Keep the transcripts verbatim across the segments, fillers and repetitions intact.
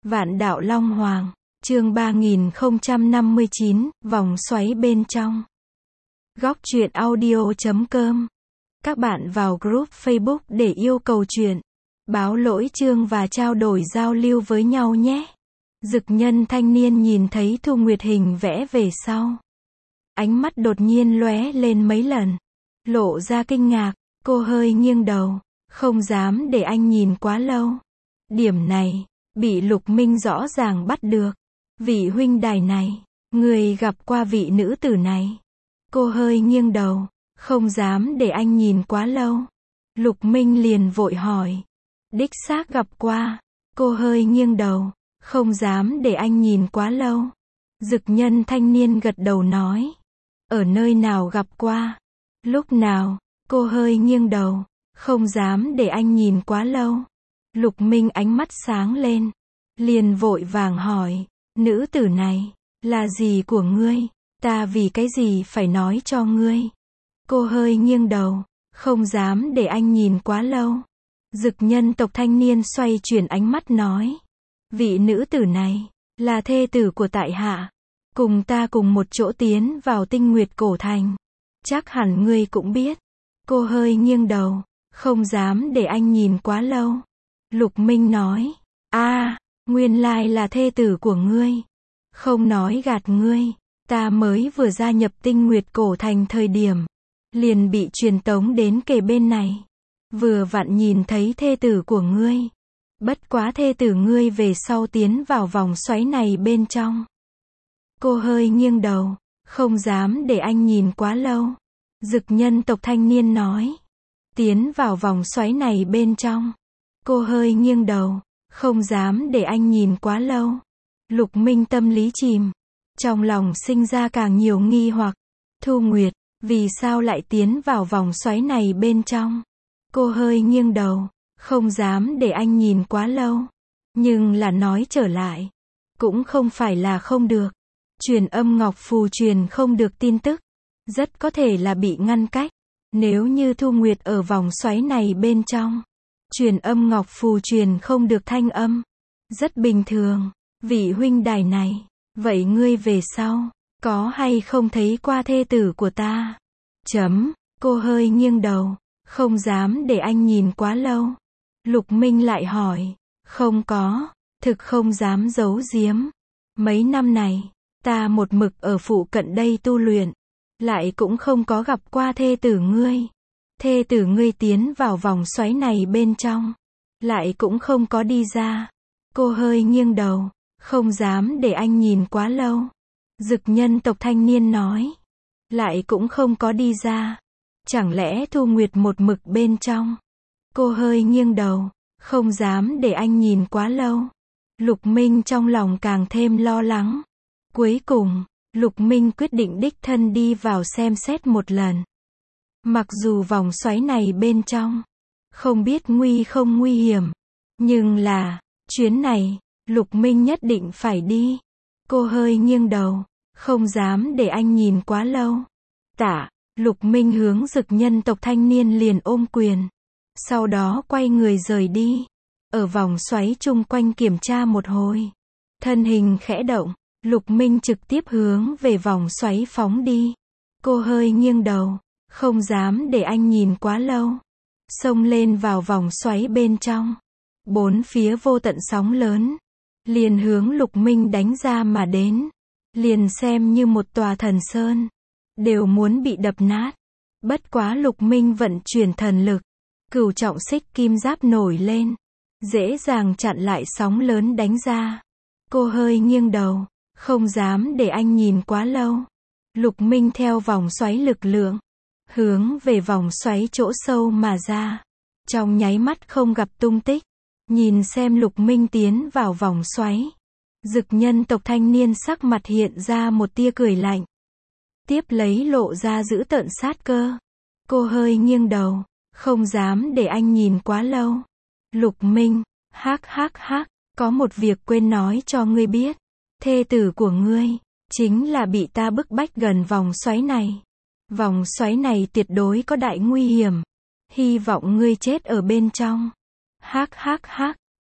Vạn đạo Long Hoàng, chương ba nghìn không trăm năm mươi chín, vòng xoáy bên trong. Góc truyện audio chấm com. Các bạn vào group Facebook để yêu cầu truyện, báo lỗi chương và trao đổi giao lưu với nhau nhé. Dực nhân thanh niên nhìn thấy Thu Nguyệt hình vẽ về sau. Ánh mắt đột nhiên lóe lên mấy lần. Lộ ra kinh ngạc, cô hơi nghiêng đầu, không dám để anh nhìn quá lâu. Điểm này, bị Lục Minh rõ ràng bắt được. Vị huynh đài này, người gặp qua vị nữ tử này. Cô hơi nghiêng đầu, không dám để anh nhìn quá lâu. Lục Minh liền vội hỏi. Đích xác gặp qua. Cô hơi nghiêng đầu, không dám để anh nhìn quá lâu. Dực nhân thanh niên gật đầu nói. Ở nơi nào gặp qua? Lúc nào? Cô hơi nghiêng đầu, không dám để anh nhìn quá lâu. Lục Minh ánh mắt sáng lên, liền vội vàng hỏi, nữ tử này, là gì của ngươi? Ta vì cái gì phải nói cho ngươi? Cô hơi nghiêng đầu, không dám để anh nhìn quá lâu. Dực nhân tộc thanh niên xoay chuyển ánh mắt nói, vị nữ tử này, là thê tử của tại hạ, cùng ta cùng một chỗ tiến vào Tinh Nguyệt Cổ Thành. Chắc hẳn ngươi cũng biết. Cô hơi nghiêng đầu, không dám để anh nhìn quá lâu. Lục Minh nói, a, nguyên lai là thê tử của ngươi. Không nói gạt ngươi, ta mới vừa gia nhập Tinh Nguyệt Cổ Thành thời điểm, liền bị truyền tống đến kề bên này. Vừa vặn nhìn thấy thê tử của ngươi. Bất quá thê tử ngươi về sau tiến vào vòng xoáy này bên trong. Cô hơi nghiêng đầu, không dám để anh nhìn quá lâu. Dực nhân tộc thanh niên nói, tiến vào vòng xoáy này bên trong. Cô hơi nghiêng đầu, không dám để anh nhìn quá lâu. Lục Minh tâm lý chìm, trong lòng sinh ra càng nhiều nghi hoặc. Thu Nguyệt, vì sao lại tiến vào vòng xoáy này bên trong? Cô hơi nghiêng đầu, không dám để anh nhìn quá lâu. Nhưng là nói trở lại, cũng không phải là không được. Truyền âm ngọc phù truyền không được tin tức, rất có thể là bị ngăn cách. Nếu như Thu Nguyệt ở vòng xoáy này bên trong, truyền âm ngọc phù truyền không được thanh âm, rất bình thường. Vị huynh đài này, vậy ngươi về sau, có hay không thấy qua thê tử của ta? Chấm, cô hơi nghiêng đầu, không dám để anh nhìn quá lâu. Lục Minh lại hỏi, không có, thực không dám giấu giếm. Mấy năm này, ta một mực ở phụ cận đây tu luyện, lại cũng không có gặp qua thê tử ngươi. Thê tử ngươi tiến vào vòng xoáy này bên trong, lại cũng không có đi ra. Cô hơi nghiêng đầu, không dám để anh nhìn quá lâu. Dực nhân tộc thanh niên nói, lại cũng không có đi ra. Chẳng lẽ Thu Nguyệt một mực bên trong? Cô hơi nghiêng đầu, không dám để anh nhìn quá lâu. Lục Minh trong lòng càng thêm lo lắng. Cuối cùng, Lục Minh quyết định đích thân đi vào xem xét một lần. Mặc dù vòng xoáy này bên trong, không biết nguy không nguy hiểm, nhưng là, chuyến này, Lục Minh nhất định phải đi. Cô hơi nghiêng đầu, không dám để anh nhìn quá lâu. Tạ, Lục Minh hướng Dực nhân tộc thanh niên liền ôm quyền. Sau đó quay người rời đi. Ở vòng xoáy chung quanh kiểm tra một hồi. Thân hình khẽ động, Lục Minh trực tiếp hướng về vòng xoáy phóng đi. Cô hơi nghiêng đầu, không dám để anh nhìn quá lâu. Xông lên vào vòng xoáy bên trong. Bốn phía vô tận sóng lớn, liền hướng Lục Minh đánh ra mà đến. Liền xem như một tòa thần sơn, đều muốn bị đập nát. Bất quá Lục Minh vận chuyển thần lực, cửu trọng xích kim giáp nổi lên, dễ dàng chặn lại sóng lớn đánh ra. Cô hơi nghiêng đầu, không dám để anh nhìn quá lâu. Lục Minh theo vòng xoáy lực lượng, hướng về vòng xoáy chỗ sâu mà ra. Trong nháy mắt không gặp tung tích. Nhìn xem Lục Minh tiến vào vòng xoáy. Dực nhân tộc thanh niên sắc mặt hiện ra một tia cười lạnh. Tiếp lấy lộ ra dữ tợn sát cơ. Cô hơi nghiêng đầu, không dám để anh nhìn quá lâu. Lục Minh, hắc hắc hắc, có một việc quên nói cho ngươi biết. Thê tử của ngươi, chính là bị ta bức bách gần vòng xoáy này. Vòng xoáy này tuyệt đối có đại nguy hiểm. Hy vọng ngươi chết ở bên trong. Hắc hắc hắc,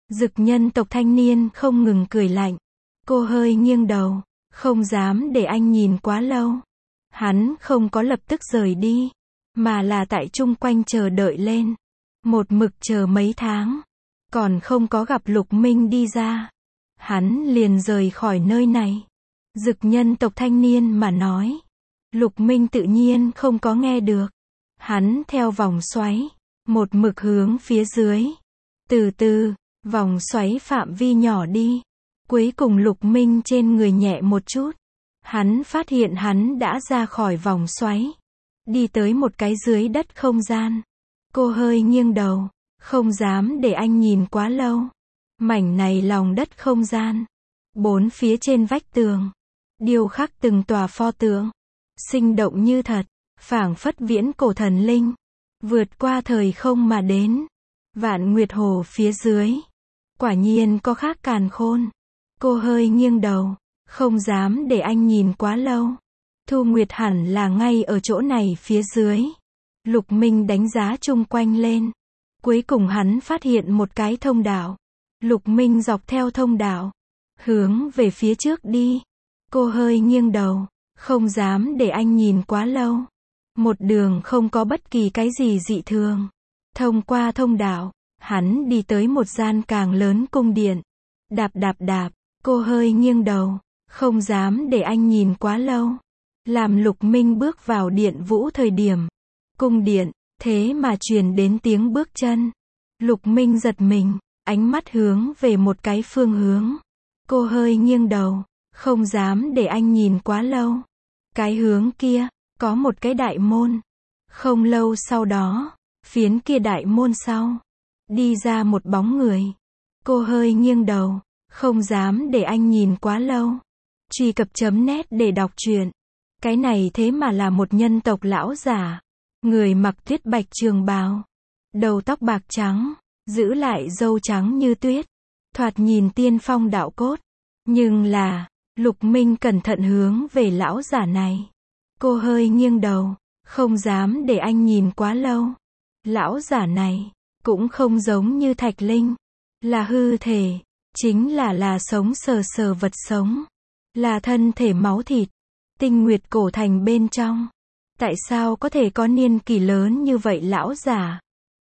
Dực nhân tộc thanh niên không ngừng cười lạnh. Cô hơi nghiêng đầu, không dám để anh nhìn quá lâu. Hắn không có lập tức rời đi, mà là tại chung quanh chờ đợi lên. Một mực chờ mấy tháng, còn không có gặp Lục Minh đi ra. Hắn liền rời khỏi nơi này. Dực nhân tộc thanh niên mà nói. Lục Minh tự nhiên không có nghe được. Hắn theo vòng xoáy, một mực hướng phía dưới. Từ từ, vòng xoáy phạm vi nhỏ đi. Cuối cùng Lục Minh trên người nhẹ một chút. Hắn phát hiện hắn đã ra khỏi vòng xoáy. Đi tới một cái dưới đất không gian. Cô hơi nghiêng đầu, không dám để anh nhìn quá lâu. Mảnh này lòng đất không gian. Bốn phía trên vách tường, điêu khắc từng tòa pho tượng. Sinh động như thật, phảng phất viễn cổ thần linh. Vượt qua thời không mà đến. Vạn Nguyệt Hồ phía dưới. Quả nhiên có khác càn khôn. Cô hơi nghiêng đầu, không dám để anh nhìn quá lâu. Thu Nguyệt hẳn là ngay ở chỗ này phía dưới. Lục Minh đánh giá chung quanh lên. Cuối cùng hắn phát hiện một cái thông đạo. Lục Minh dọc theo thông đạo, hướng về phía trước đi. Cô hơi nghiêng đầu, không dám để anh nhìn quá lâu. Một đường không có bất kỳ cái gì dị thường. Thông qua thông đạo, hắn đi tới một gian càng lớn cung điện. Đạp đạp đạp, cô hơi nghiêng đầu, không dám để anh nhìn quá lâu. Làm Lục Minh bước vào điện vũ thời điểm. Cung điện, thế mà truyền đến tiếng bước chân. Lục Minh giật mình, ánh mắt hướng về một cái phương hướng. Cô hơi nghiêng đầu, không dám để anh nhìn quá lâu. Cái hướng kia, có một cái đại môn. Không lâu sau đó, phiến kia đại môn sau, đi ra một bóng người. Cô hơi nghiêng đầu, không dám để anh nhìn quá lâu. Truy cập chấm net để đọc truyện. Cái này thế mà là một nhân tộc lão giả. Người mặc tuyết bạch trường bào. Đầu tóc bạc trắng, giữ lại râu trắng như tuyết. Thoạt nhìn tiên phong đạo cốt. Nhưng là, Lục Minh cẩn thận hướng về lão giả này. Cô hơi nghiêng đầu, không dám để anh nhìn quá lâu. Lão giả này, cũng không giống như Thạch Linh. Là hư thể, chính là là sống sờ sờ vật sống. Là thân thể máu thịt. Tinh Nguyệt cổ thành bên trong. Tại sao có thể có niên kỷ lớn như vậy lão giả?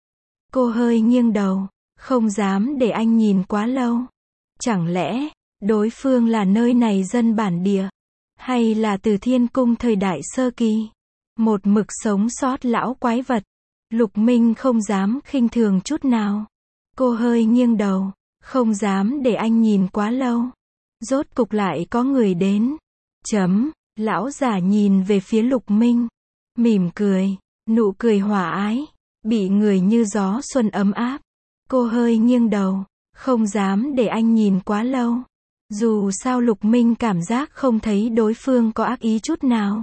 Cô hơi nghiêng đầu, không dám để anh nhìn quá lâu. Chẳng lẽ, đối phương là nơi này dân bản địa? Hay là từ thiên cung thời đại sơ kỳ? Một mực sống sót lão quái vật. Lục Minh không dám khinh thường chút nào. Cô hơi nghiêng đầu, không dám để anh nhìn quá lâu. Rốt cục lại có người đến. Chấm, lão giả nhìn về phía Lục Minh. Mỉm cười, nụ cười hòa ái. Bị người như gió xuân ấm áp. Cô hơi nghiêng đầu, không dám để anh nhìn quá lâu. Dù sao Lục Minh cảm giác không thấy đối phương có ác ý chút nào.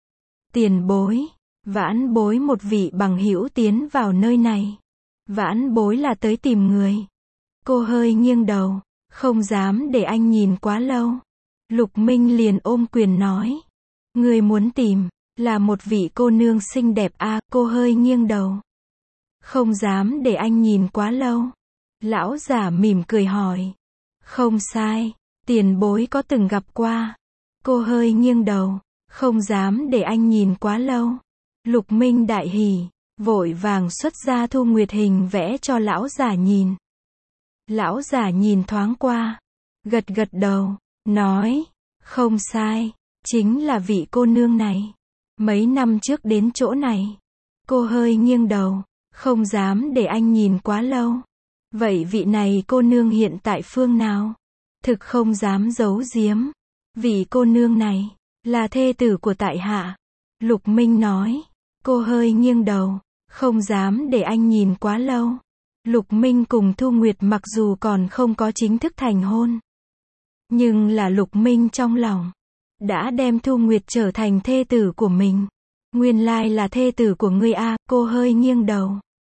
Tiền bối, vãn bối một vị bằng hữu tiến vào nơi này. Vãn bối là tới tìm người. Cô hơi nghiêng đầu, không dám để anh nhìn quá lâu. Lục Minh liền ôm quyền nói. Người muốn tìm, là một vị cô nương xinh đẹp a. À, cô hơi nghiêng đầu. Không dám để anh nhìn quá lâu. Lão giả mỉm cười hỏi. Không sai, tiền bối có từng gặp qua. Cô hơi nghiêng đầu, không dám để anh nhìn quá lâu. Lục Minh đại hỉ, vội vàng xuất ra Thu Nguyệt hình vẽ cho lão giả nhìn. Lão giả nhìn thoáng qua, gật gật đầu, nói, không sai, chính là vị cô nương này. Mấy năm trước đến chỗ này. Cô hơi nghiêng đầu, không dám để anh nhìn quá lâu. Vậy vị này cô nương hiện tại phương nào? Thực không dám giấu giếm. Vị cô nương này, là thê tử của tại hạ. Lục Minh nói. Cô hơi nghiêng đầu, không dám để anh nhìn quá lâu. Lục Minh cùng Thu Nguyệt mặc dù còn không có chính thức thành hôn. Nhưng là Lục Minh trong lòng, đã đem Thu Nguyệt trở thành thê tử của mình. Nguyên lai là thê tử của ngươi a. À, cô hơi nghiêng đầu.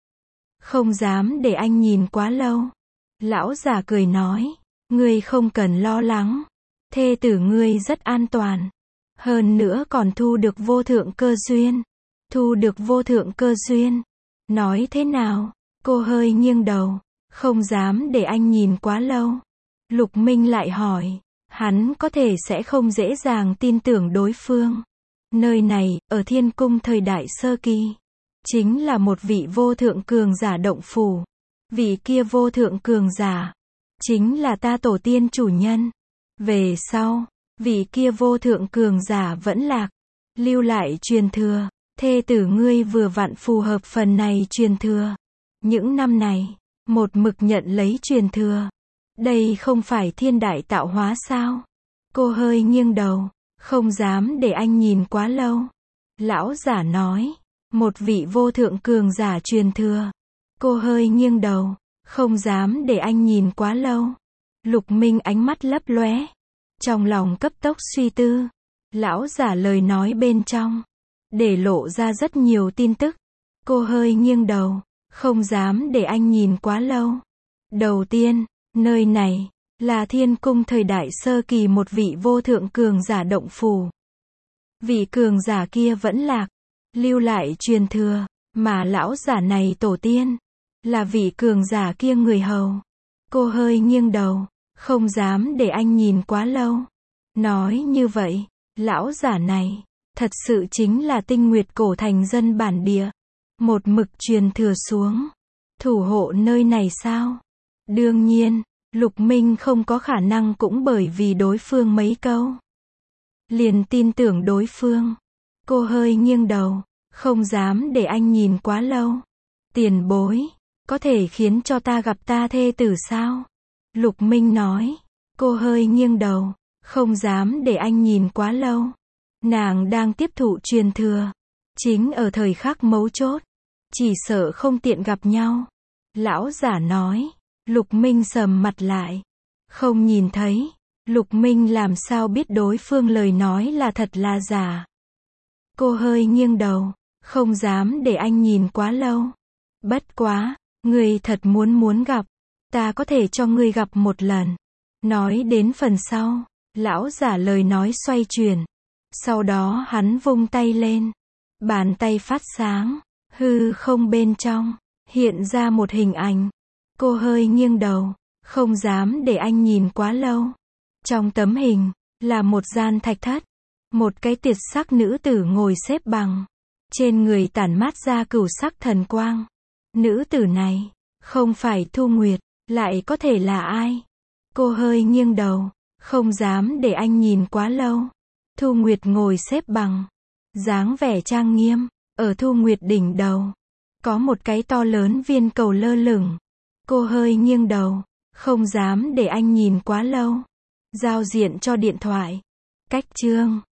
Không dám để anh nhìn quá lâu. Lão giả cười nói. Ngươi không cần lo lắng. Thê tử ngươi rất an toàn. Hơn nữa còn thu được vô thượng cơ duyên. Thu được vô thượng cơ duyên. Nói thế nào? Cô hơi nghiêng đầu. Không dám để anh nhìn quá lâu. Lục Minh lại hỏi. Hắn có thể sẽ không dễ dàng tin tưởng đối phương. Nơi này, ở thiên cung thời đại sơ kỳ, chính là một vị vô thượng cường giả động phủ. Vị kia vô thượng cường giả, chính là ta tổ tiên chủ nhân. Về sau, vị kia vô thượng cường giả vẫn lạc, lưu lại truyền thừa. Thê tử ngươi vừa vặn phù hợp phần này truyền thừa. Những năm này, một mực nhận lấy truyền thừa. Đây không phải thiên đại tạo hóa sao? Cô hơi nghiêng đầu, không dám để anh nhìn quá lâu. Lão giả nói, một vị vô thượng cường giả truyền thừa. Cô hơi nghiêng đầu, không dám để anh nhìn quá lâu. Lục Minh ánh mắt lấp lóe, trong lòng cấp tốc suy tư. Lão giả lời nói bên trong, để lộ ra rất nhiều tin tức. Cô hơi nghiêng đầu, không dám để anh nhìn quá lâu. Đầu tiên, nơi này, là thiên cung thời đại sơ kỳ một vị vô thượng cường giả động phủ. Vị cường giả kia vẫn lạc, lưu lại truyền thừa, mà lão giả này tổ tiên, là vị cường giả kia người hầu. Cô hơi nghiêng đầu, không dám để anh nhìn quá lâu. Nói như vậy, lão giả này, thật sự chính là Tinh Nguyệt cổ thành dân bản địa. Một mực truyền thừa xuống, thủ hộ nơi này sao? Đương nhiên, Lục Minh không có khả năng cũng bởi vì đối phương mấy câu liền tin tưởng đối phương. Cô hơi nghiêng đầu, không dám để anh nhìn quá lâu. Tiền bối, có thể khiến cho ta gặp ta thê tử sao? Lục Minh nói. Cô hơi nghiêng đầu, không dám để anh nhìn quá lâu. Nàng đang tiếp thụ truyền thừa, chính ở thời khắc mấu chốt, chỉ sợ không tiện gặp nhau. Lão giả nói. Lục Minh sầm mặt lại, không nhìn thấy. Lục Minh làm sao biết đối phương lời nói là thật là giả? Cô hơi nghiêng đầu, không dám để anh nhìn quá lâu. Bất quá, ngươi thật muốn muốn gặp, ta có thể cho ngươi gặp một lần. Nói đến phần sau, lão giả lời nói xoay chuyển. Sau đó hắn vung tay lên, bàn tay phát sáng, hư không bên trong hiện ra một hình ảnh. Cô hơi nghiêng đầu, không dám để anh nhìn quá lâu. Trong tấm hình, là một gian thạch thất. Một cái tuyệt sắc nữ tử ngồi xếp bằng. Trên người tản mát ra cửu sắc thần quang. Nữ tử này, không phải Thu Nguyệt, lại có thể là ai? Cô hơi nghiêng đầu, không dám để anh nhìn quá lâu. Thu Nguyệt ngồi xếp bằng, dáng vẻ trang nghiêm. Ở Thu Nguyệt đỉnh đầu, có một cái to lớn viên cầu lơ lửng. Cô hơi nghiêng đầu, không dám để anh nhìn quá lâu. Giao diện cho điện thoại. Cách chương